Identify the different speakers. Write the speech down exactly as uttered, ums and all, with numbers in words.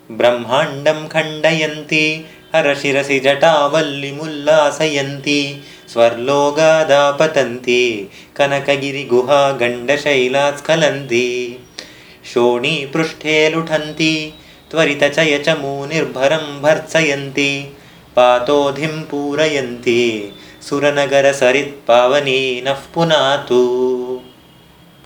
Speaker 1: ब्रह्माण्डं खण्डयन्ती हरशिरसि जटावल्लिमुल्लासयन्ती स्वर्लोगादापतन्ती कनकगिरिगुहा गण्डशैलास्खलन्ती शोणीपृष्ठे लुठन्ती त्वरितचयचमूनिर्भरं भर्त्सयन्ती पातोधिं पूरयन्ती सुरनगरसरित्पावनी नः पुनातु।